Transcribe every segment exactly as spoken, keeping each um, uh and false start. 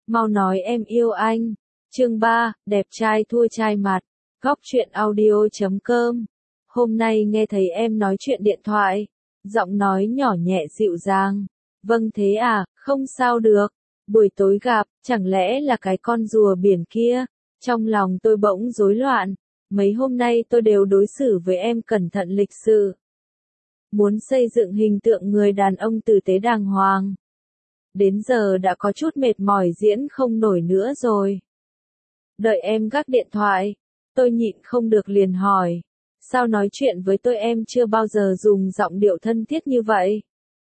Mau nói em yêu anh. Chương ba, đẹp trai thua trai mặt. Góc truyện audio chấm com. Hôm nay nghe thấy em nói chuyện điện thoại. Giọng nói nhỏ nhẹ dịu dàng. Vâng thế à, không sao được. Buổi tối gặp, chẳng lẽ là cái con rùa biển kia? Trong lòng tôi bỗng rối loạn. Mấy hôm nay tôi đều đối xử với em cẩn thận lịch sự. Muốn xây dựng hình tượng người đàn ông tử tế đàng hoàng. Đến giờ đã có chút mệt mỏi diễn không nổi nữa rồi. Đợi em gác điện thoại, tôi nhịn không được liền hỏi. Sao nói chuyện với tôi em chưa bao giờ dùng giọng điệu thân thiết như vậy?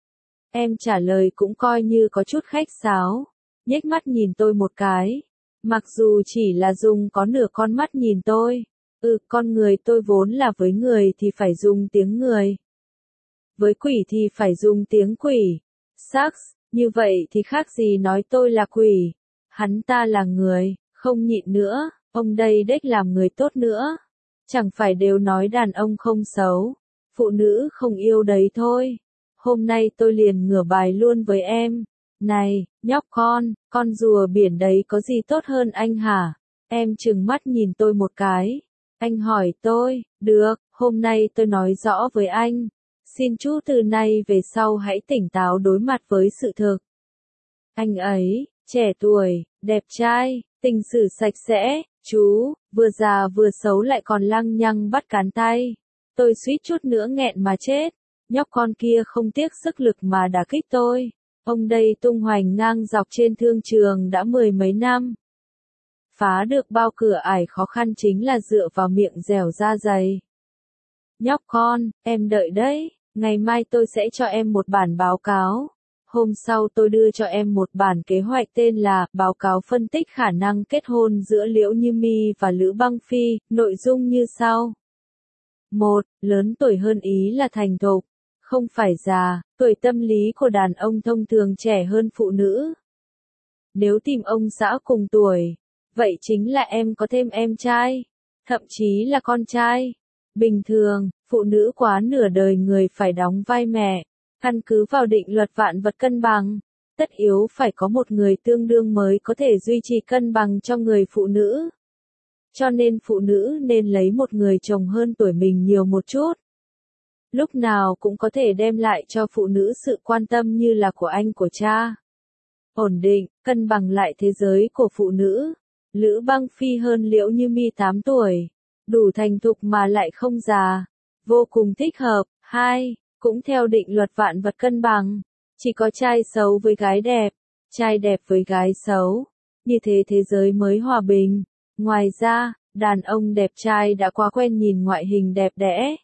Em trả lời cũng coi như có chút khách sáo, nhếch mắt nhìn tôi một cái. Mặc dù chỉ là dùng có nửa con mắt nhìn tôi. Ừ, con người tôi vốn là với người thì phải dùng tiếng người. Với quỷ thì phải dùng tiếng quỷ. Sax, như vậy thì khác gì nói tôi là quỷ. Hắn ta là người, không nhịn nữa, ông đây đếch làm người tốt nữa. Chẳng phải đều nói đàn ông không xấu, phụ nữ không yêu đấy thôi. Hôm nay tôi liền ngửa bài luôn với em. Này, nhóc con, con rùa biển đấy có gì tốt hơn anh hả? Em trừng mắt nhìn tôi một cái. Anh hỏi tôi, được, hôm nay tôi nói rõ với anh. Xin chú từ nay về sau hãy tỉnh táo đối mặt với sự thực. Anh ấy, trẻ tuổi, đẹp trai, tình sử sạch sẽ, chú, vừa già vừa xấu lại còn lăng nhăng bắt cán tay. Tôi suýt chút nữa nghẹn mà chết. Nhóc con kia không tiếc sức lực mà đả kích tôi. Ông đây tung hoành ngang dọc trên thương trường đã mười mấy năm. Phá được bao cửa ải khó khăn chính là dựa vào miệng dẻo da dày. Nhóc con, em đợi đấy, ngày mai tôi sẽ cho em một bản báo cáo. Hôm sau tôi đưa cho em một bản kế hoạch tên là Báo cáo phân tích khả năng kết hôn giữa Liễu Như Mi và Lữ Băng Phi, nội dung như sau. một. Lớn tuổi hơn ý là thành thục, không phải già, tuổi tâm lý của đàn ông thông thường trẻ hơn phụ nữ. Nếu tìm ông xã cùng tuổi, vậy chính là em có thêm em trai, thậm chí là con trai. Bình thường, phụ nữ quá nửa đời người phải đóng vai mẹ, căn cứ vào định luật vạn vật cân bằng, tất yếu phải có một người tương đương mới có thể duy trì cân bằng cho người phụ nữ. Cho nên phụ nữ nên lấy một người chồng hơn tuổi mình nhiều một chút. Lúc nào cũng có thể đem lại cho phụ nữ sự quan tâm như là của anh của cha. Ổn định, cân bằng lại thế giới của phụ nữ. Lữ Băng Phi hơn Liễu Như Mi tám tuổi. Đủ thành thục mà lại không già. Vô cùng thích hợp. hai. Cũng theo định luật vạn vật cân bằng. Chỉ có trai xấu với gái đẹp. Trai đẹp với gái xấu. Như thế thế giới mới hòa bình. Ngoài ra, đàn ông đẹp trai đã quá quen nhìn ngoại hình đẹp đẽ.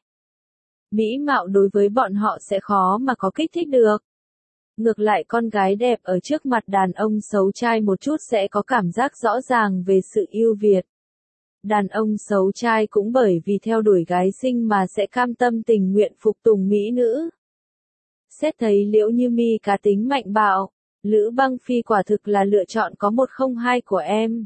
Mỹ mạo đối với bọn họ sẽ khó mà có kích thích được. Ngược lại con gái đẹp ở trước mặt đàn ông xấu trai một chút sẽ có cảm giác rõ ràng về sự ưu việt. Đàn ông xấu trai cũng bởi vì theo đuổi gái xinh mà sẽ cam tâm tình nguyện phục tùng mỹ nữ. Xét thấy Liễu Như Mi cá tính mạnh bạo, Lữ Băng Phi quả thực là lựa chọn có một không hai của em.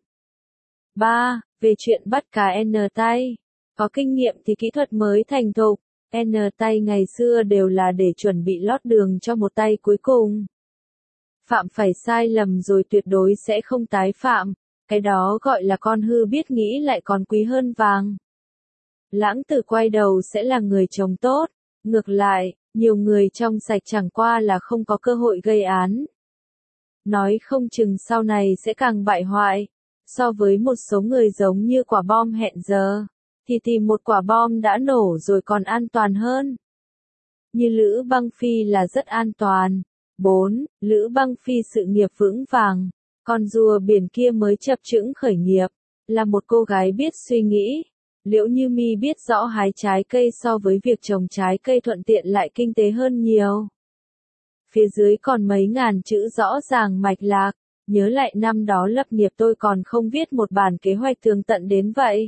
ba. Về chuyện bắt cá N tay. Có kinh nghiệm thì kỹ thuật mới thành thục. N tay ngày xưa đều là để chuẩn bị lót đường cho một tay cuối cùng. Phạm phải sai lầm rồi tuyệt đối sẽ không tái phạm. Cái đó gọi là con hư biết nghĩ lại còn quý hơn vàng. Lãng tử quay đầu sẽ là người chồng tốt. Ngược lại, nhiều người trong sạch chẳng qua là không có cơ hội gây án. Nói không chừng sau này sẽ càng bại hoại. So với một số người giống như quả bom hẹn giờ, thì tìm một quả bom đã nổ rồi còn an toàn hơn. Như Lữ Băng Phi là rất an toàn. bốn. Lữ Băng Phi sự nghiệp vững vàng. Con rùa biển kia mới chập chững khởi nghiệp. Là một cô gái biết suy nghĩ. Liễu Như Mi biết rõ hái trái cây so với việc trồng trái cây thuận tiện lại kinh tế hơn nhiều. Phía dưới còn mấy ngàn chữ rõ ràng mạch lạc. Nhớ lại năm đó lập nghiệp tôi còn không viết một bản kế hoạch tường tận đến vậy.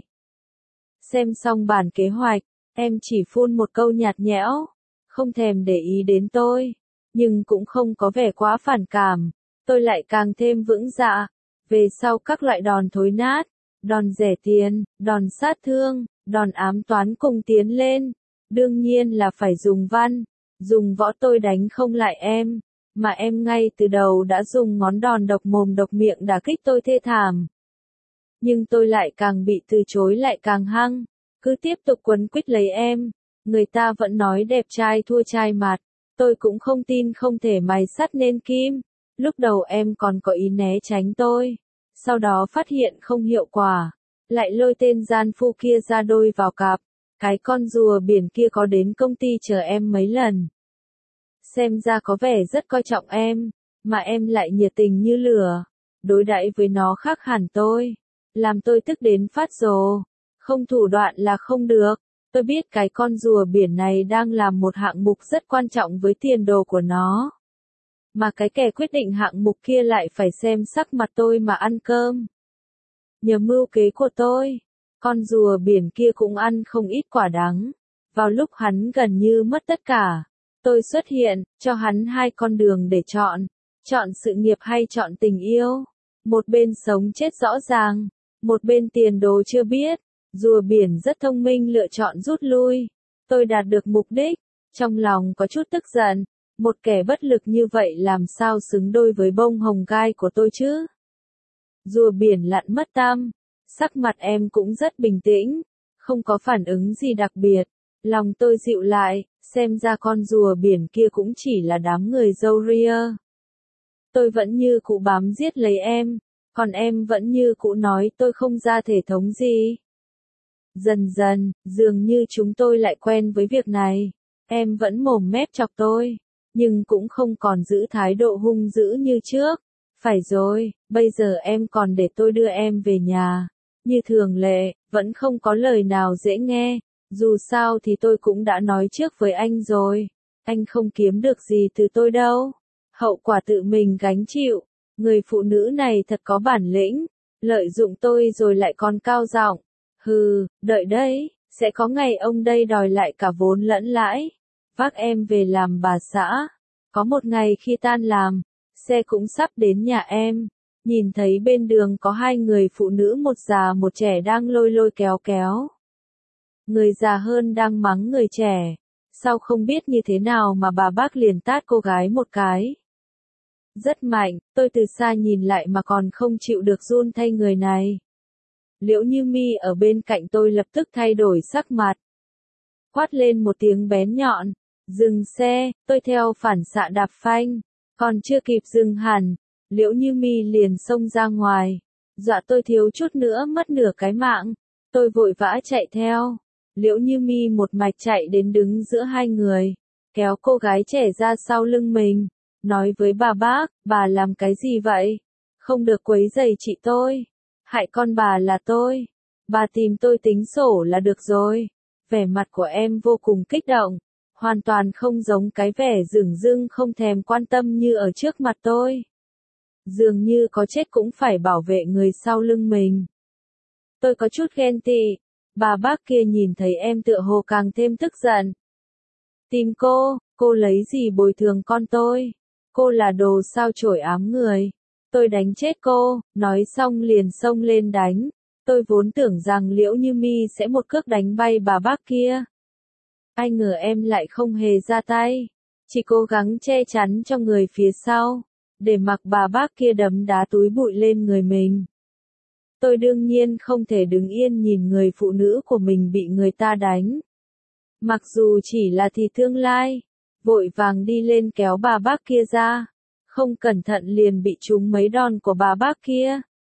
Xem xong bản kế hoạch, em chỉ phun một câu nhạt nhẽo, không thèm để ý đến tôi, nhưng cũng không có vẻ quá phản cảm, tôi lại càng thêm vững dạ. Về sau các loại đòn thối nát, đòn rẻ tiền, đòn sát thương, đòn ám toán cùng tiến lên, đương nhiên là phải dùng văn, dùng võ tôi đánh không lại em. mà em ngay từ đầu đã dùng ngón đòn độc mồm độc miệng đả kích tôi thê thảm. Nhưng tôi lại càng bị từ chối lại càng hăng, cứ tiếp tục quấn quýt lấy em. Người ta vẫn nói đẹp trai thua trai mặt, tôi cũng không tin không thể mài sắt nên kim. Lúc đầu em còn có ý né tránh tôi, sau đó phát hiện không hiệu quả, lại lôi tên gian phu kia ra đôi vào cặp. Cái con rùa biển kia có đến công ty chờ em mấy lần. Xem ra có vẻ rất coi trọng em, mà em lại nhiệt tình như lửa, đối đãi với nó khác hẳn tôi, làm tôi tức đến phát rồ. Không thủ đoạn là không được. Tôi biết cái con rùa biển này đang làm một hạng mục rất quan trọng với tiền đồ của nó. Mà cái kẻ quyết định hạng mục kia lại phải xem sắc mặt tôi mà ăn cơm. Nhờ mưu kế của tôi, con rùa biển kia cũng ăn không ít quả đắng. Vào lúc hắn gần như mất tất cả, tôi xuất hiện, cho hắn hai con đường để chọn. Chọn sự nghiệp hay chọn tình yêu. Một bên sống chết rõ ràng, một bên tiền đồ chưa biết. Rùa biển rất thông minh lựa chọn rút lui. Tôi đạt được mục đích, trong lòng có chút tức giận. Một kẻ bất lực như vậy làm sao xứng đôi với bông hồng gai của tôi chứ? Rùa biển lặn mất tăm, sắc mặt em cũng rất bình tĩnh, không có phản ứng gì đặc biệt. Lòng tôi dịu lại, xem ra con rùa biển kia cũng chỉ là đám người râu ria. Tôi vẫn như cũ bám giết lấy em, còn em vẫn như cũ nói tôi không ra thể thống gì. Dần dần, dường như chúng tôi lại quen với việc này. Em vẫn mồm mép chọc tôi, nhưng cũng không còn giữ thái độ hung dữ như trước. Phải rồi, bây giờ em còn để tôi đưa em về nhà. Như thường lệ, vẫn không có lời nào dễ nghe. Dù sao thì tôi cũng đã nói trước với anh rồi. Anh không kiếm được gì từ tôi đâu. Hậu quả tự mình gánh chịu. Người phụ nữ này thật có bản lĩnh. Lợi dụng tôi rồi lại còn cao giọng. Hừ, đợi đấy, sẽ có ngày ông đây đòi lại cả vốn lẫn lãi. Vác em về làm bà xã. Có một ngày khi tan làm, xe cũng sắp đến nhà em. Nhìn thấy bên đường có hai người phụ nữ một già một trẻ đang lôi lôi kéo kéo. Người già hơn đang mắng người trẻ. Sao không biết như thế nào mà bà bác liền tát cô gái một cái. Rất mạnh, tôi từ xa nhìn lại mà còn không chịu được run thay người này. Liễu Như Mi ở bên cạnh tôi lập tức thay đổi sắc mặt. Quát lên một tiếng bén nhọn. Dừng xe, tôi theo phản xạ đạp phanh. Còn chưa kịp dừng hẳn, Liễu Như Mi liền xông ra ngoài. Dọa tôi thiếu chút nữa mất nửa cái mạng. Tôi vội vã chạy theo. Liễu Như Mi một mạch chạy đến đứng giữa hai người. Kéo cô gái trẻ ra sau lưng mình. Nói với bà bác, bà làm cái gì vậy? Không được quấy rầy chị tôi. Hại con bà là tôi. Bà tìm tôi tính sổ là được rồi. Vẻ mặt của em vô cùng kích động. Hoàn toàn không giống cái vẻ dửng dưng không thèm quan tâm như ở trước mặt tôi. Dường như có chết cũng phải bảo vệ người sau lưng mình. Tôi có chút ghen tị. Bà bác kia nhìn thấy em tựa hồ càng thêm tức giận. Tìm cô, cô lấy gì bồi thường con tôi? Cô là đồ sao chổi ám người. Tôi đánh chết cô, nói xong liền xông lên đánh. Tôi vốn tưởng rằng Liễu Như Mi sẽ một cước đánh bay bà bác kia. Ai ngờ em lại không hề ra tay. Chỉ cố gắng che chắn cho người phía sau. Để mặc bà bác kia đấm đá túi bụi lên người mình. Tôi đương nhiên không thể đứng yên nhìn người phụ nữ của mình bị người ta đánh. Mặc dù chỉ là thì tương lai. Vội vàng đi lên kéo bà bác kia ra. Không cẩn thận liền bị trúng mấy đòn của bà bác kia.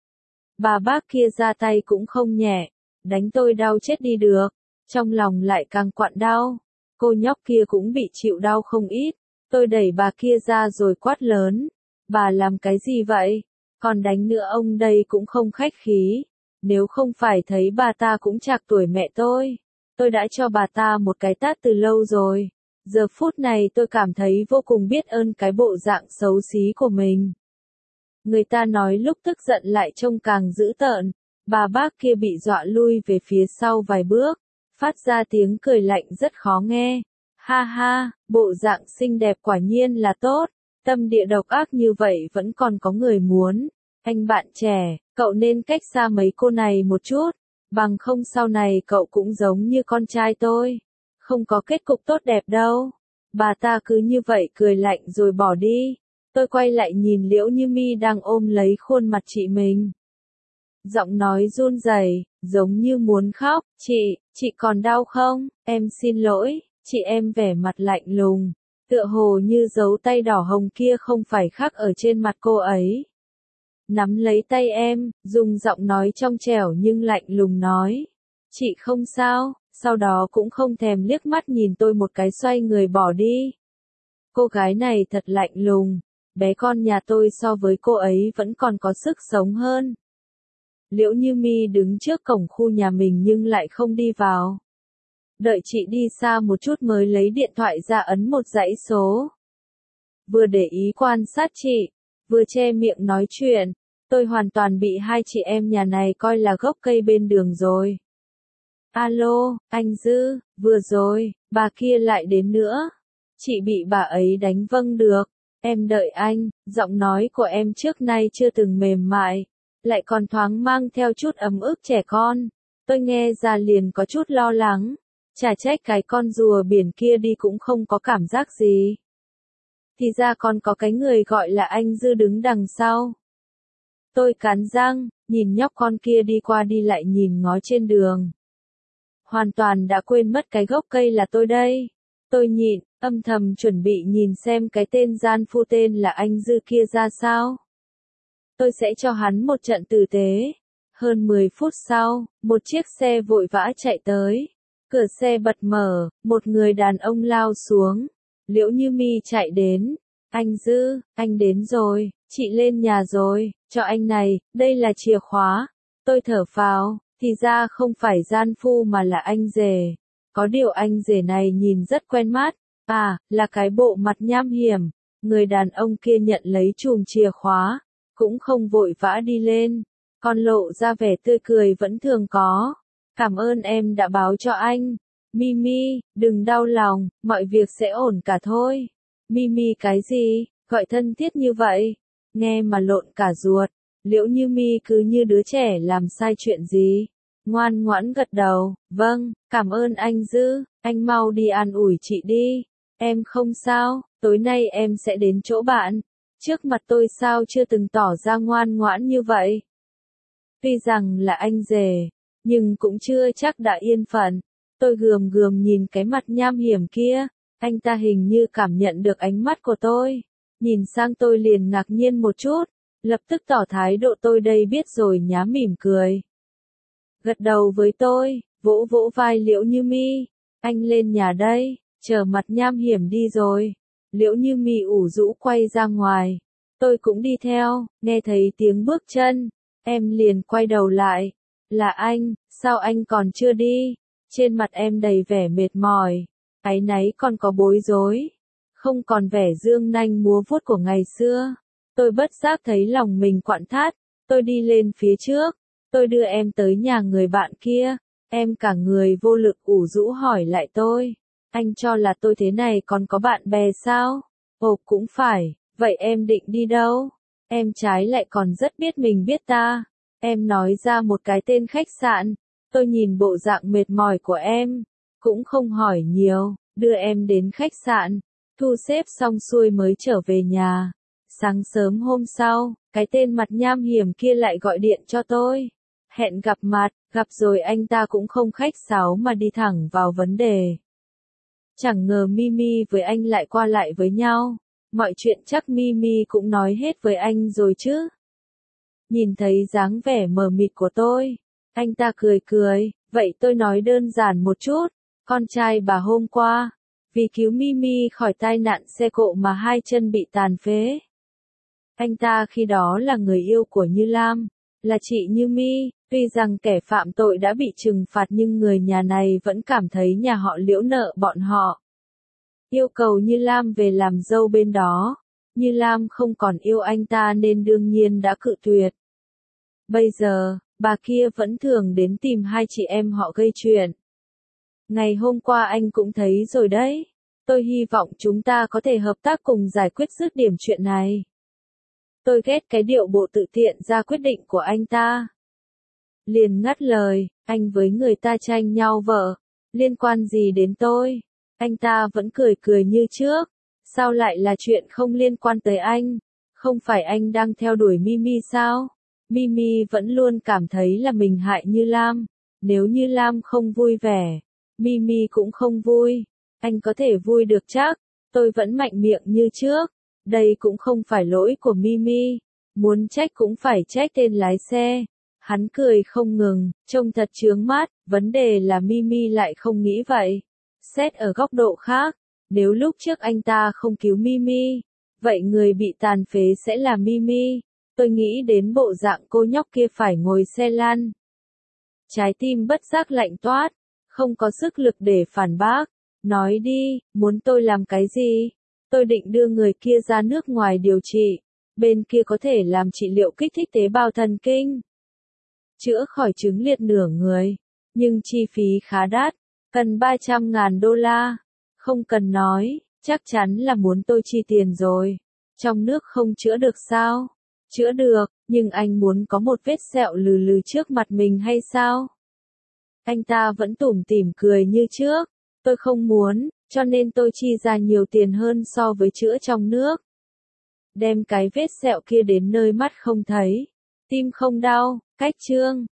Bà bác kia ra tay cũng không nhẹ. Đánh tôi đau chết đi được. Trong lòng lại càng quặn đau. Cô nhóc kia cũng bị chịu đau không ít. Tôi đẩy bà kia ra rồi quát lớn. Bà làm cái gì vậy? Còn đánh nữa ông đây cũng không khách khí. Nếu không phải thấy bà ta cũng chạc tuổi mẹ tôi. Tôi đã cho bà ta một cái tát từ lâu rồi. Giờ phút này tôi cảm thấy vô cùng biết ơn cái bộ dạng xấu xí của mình. Người ta nói lúc tức giận lại trông càng dữ tợn. Bà bác kia bị dọa lui về phía sau vài bước. Phát ra tiếng cười lạnh rất khó nghe. Ha ha, bộ dạng xinh đẹp quả nhiên là tốt. Tâm địa độc ác như vậy vẫn còn có người muốn. Anh bạn trẻ, cậu nên cách xa mấy cô này một chút. Bằng không sau này cậu cũng giống như con trai tôi. Không có kết cục tốt đẹp đâu. Bà ta cứ như vậy cười lạnh rồi bỏ đi. Tôi quay lại nhìn Liễu Như Mi đang ôm lấy khuôn mặt chị mình. Giọng nói run rẩy, giống như muốn khóc. Chị, chị còn đau không? Em xin lỗi. Chị em vẻ mặt lạnh lùng, tựa hồ như dấu tay đỏ hồng kia không phải khắc ở trên mặt cô ấy. Nắm lấy tay em, dùng giọng nói trong trẻo nhưng lạnh lùng nói. Chị không sao, sau đó cũng không thèm liếc mắt nhìn tôi một cái xoay người bỏ đi. Cô gái này thật lạnh lùng, bé con nhà tôi so với cô ấy vẫn còn có sức sống hơn. Liễu Như Mi đứng trước cổng khu nhà mình nhưng lại không đi vào. Đợi chị đi xa một chút mới lấy điện thoại ra ấn một dãy số. Vừa để ý quan sát chị, vừa che miệng nói chuyện, tôi hoàn toàn bị hai chị em nhà này coi là gốc cây bên đường rồi. Alo, anh Dư, vừa rồi, bà kia lại đến nữa. Chị bị bà ấy đánh vâng được. Em đợi anh, giọng nói của em trước nay chưa từng mềm mại, lại còn thoáng mang theo chút ấm ức trẻ con. Tôi nghe ra liền có chút lo lắng. Chả trách cái con rùa biển kia đi cũng không có cảm giác gì. Thì ra còn có cái người gọi là anh Dư đứng đằng sau. Tôi cắn răng, nhìn nhóc con kia đi qua đi lại nhìn ngó trên đường. Hoàn toàn đã quên mất cái gốc cây là tôi đây. Tôi nhịn, âm thầm chuẩn bị nhìn xem cái tên gian phu tên là anh Dư kia ra sao. Tôi sẽ cho hắn một trận tử tế. Hơn mười phút sau, một chiếc xe vội vã chạy tới. Cửa xe bật mở, một người đàn ông lao xuống. Liễu Như Mi chạy đến. Anh Dư, anh đến rồi, chị lên nhà rồi, cho anh này, đây là chìa khóa. Tôi thở phào, thì ra không phải gian phu mà là anh rể. Có điều anh rể này nhìn rất quen mắt. À, là cái bộ mặt nham hiểm. Người đàn ông kia nhận lấy chùm chìa khóa, cũng không vội vã đi lên, còn lộ ra vẻ tươi cười vẫn thường có. Cảm ơn em đã báo cho anh. Mimi, đừng đau lòng, mọi việc sẽ ổn cả thôi. Mimi cái gì, gọi thân thiết như vậy? Nghe mà lộn cả ruột. Liễu Như Mi cứ như đứa trẻ làm sai chuyện gì. Ngoan ngoãn gật đầu, vâng, cảm ơn anh Dư, anh mau đi an ủi chị đi. Em không sao, tối nay em sẽ đến chỗ bạn. Trước mặt tôi sao chưa từng tỏ ra ngoan ngoãn như vậy. Tuy rằng là anh rể, nhưng cũng chưa chắc đã yên phận. Tôi gườm gườm nhìn cái mặt nham hiểm kia, anh ta hình như cảm nhận được ánh mắt của tôi. Nhìn sang tôi liền ngạc nhiên một chút, lập tức tỏ thái độ tôi đây biết rồi nhá mỉm cười. Gật đầu với tôi, vỗ vỗ vai Liễu Như Mi, anh lên nhà đây, chờ mặt nham hiểm đi rồi. Liễu Như Mi ủ rũ quay ra ngoài, tôi cũng đi theo, nghe thấy tiếng bước chân, em liền quay đầu lại. Là anh, sao anh còn chưa đi? Trên mặt em đầy vẻ mệt mỏi, áy náy còn có bối rối, không còn vẻ dương nanh múa vuốt của ngày xưa. Tôi bất giác thấy lòng mình quặn thắt, tôi đi lên phía trước, tôi đưa em tới nhà người bạn kia, em cả người vô lực ủ rũ hỏi lại tôi, anh cho là tôi thế này còn có bạn bè sao? Ồ cũng phải, vậy em định đi đâu? Em trái lại còn rất biết mình biết ta. Em nói ra một cái tên khách sạn, tôi nhìn bộ dạng mệt mỏi của em, cũng không hỏi nhiều, đưa em đến khách sạn, thu xếp xong xuôi mới trở về nhà. Sáng sớm hôm sau, cái tên mặt nham hiểm kia lại gọi điện cho tôi. Hẹn gặp mặt, gặp rồi anh ta cũng không khách sáo mà đi thẳng vào vấn đề. Chẳng ngờ Mimi với anh lại qua lại với nhau. Mọi chuyện chắc Mimi cũng nói hết với anh rồi chứ. Nhìn thấy dáng vẻ mờ mịt của tôi, anh ta cười cười, vậy tôi nói đơn giản một chút. Con trai bà hôm qua, vì cứu Mimi khỏi tai nạn xe cộ mà hai chân bị tàn phế. Anh ta khi đó là người yêu của Như Lam, là chị Như Mi. Tuy rằng kẻ phạm tội đã bị trừng phạt nhưng người nhà này vẫn cảm thấy nhà họ Liễu nợ bọn họ. Yêu cầu Như Lam về làm dâu bên đó. Như Lam không còn yêu anh ta nên đương nhiên đã cự tuyệt. Bây giờ, bà kia vẫn thường đến tìm hai chị em họ gây chuyện. Ngày hôm qua anh cũng thấy rồi đấy. Tôi hy vọng chúng ta có thể hợp tác cùng giải quyết dứt điểm chuyện này. Tôi ghét cái điệu bộ tự tiện ra quyết định của anh ta. Liền ngắt lời, anh với người ta tranh nhau vợ, liên quan gì đến tôi? Anh ta vẫn cười cười như trước, sao lại là chuyện không liên quan tới anh? Không phải anh đang theo đuổi Mimi sao? Mimi vẫn luôn cảm thấy là mình hại Như Lam. Nếu Như Lam không vui vẻ, Mimi cũng không vui. Anh có thể vui được chắc. Tôi vẫn mạnh miệng như trước. Đây cũng không phải lỗi của Mimi. Muốn trách cũng phải trách tên lái xe. Hắn cười không ngừng, trông thật chướng mắt. Vấn đề là Mimi lại không nghĩ vậy. Xét ở góc độ khác, nếu lúc trước anh ta không cứu Mimi, vậy người bị tàn phế sẽ là Mimi. Tôi nghĩ đến bộ dạng cô nhóc kia phải ngồi xe lăn. Trái tim bất giác lạnh toát, không có sức lực để phản bác. Nói đi, muốn tôi làm cái gì? Tôi định đưa người kia ra nước ngoài điều trị. Bên kia có thể làm trị liệu kích thích tế bào thần kinh. Chữa khỏi chứng liệt nửa người. Nhưng chi phí khá đắt, cần ba trăm ngàn đô la. Không cần nói, chắc chắn là muốn tôi chi tiền rồi. Trong nước không chữa được sao? Chữa được, nhưng anh muốn có một vết sẹo lừ lừ trước mặt mình hay sao? Anh ta vẫn tủm tỉm cười như trước. Tôi không muốn, cho nên tôi chi ra nhiều tiền hơn so với chữa trong nước. Đem cái vết sẹo kia đến nơi mắt không thấy, tim không đau, cách chương.